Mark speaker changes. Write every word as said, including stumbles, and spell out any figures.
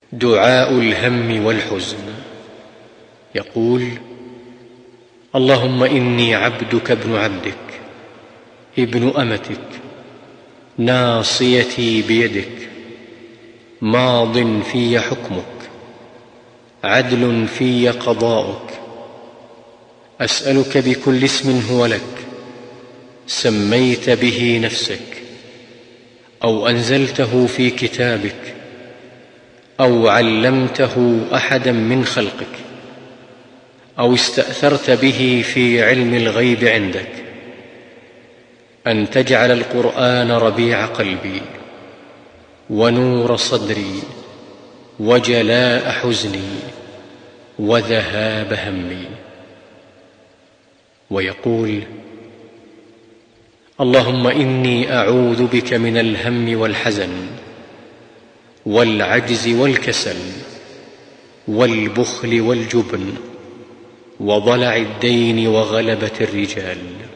Speaker 1: دعاء الهم والحزن. يقول: اللهم إني عبدك ابن عبدك ابن أمتك، ناصيتي بيدك، ماض في حكمك، عدل في قضاؤك، أسألك بكل اسم هو لك سميت به نفسك أو أنزلته في كتابك أو علمته أحدا من خلقك أو استأثرت به في علم الغيب عندك، أن تجعل القرآن ربيع قلبي ونور صدري وجلاء حزني وذهاب همي. ويقول: اللهم إني أعوذ بك من الهم والحزن والعجز والكسل والبخل والجبن وضلع الدين وغلبة الرجال.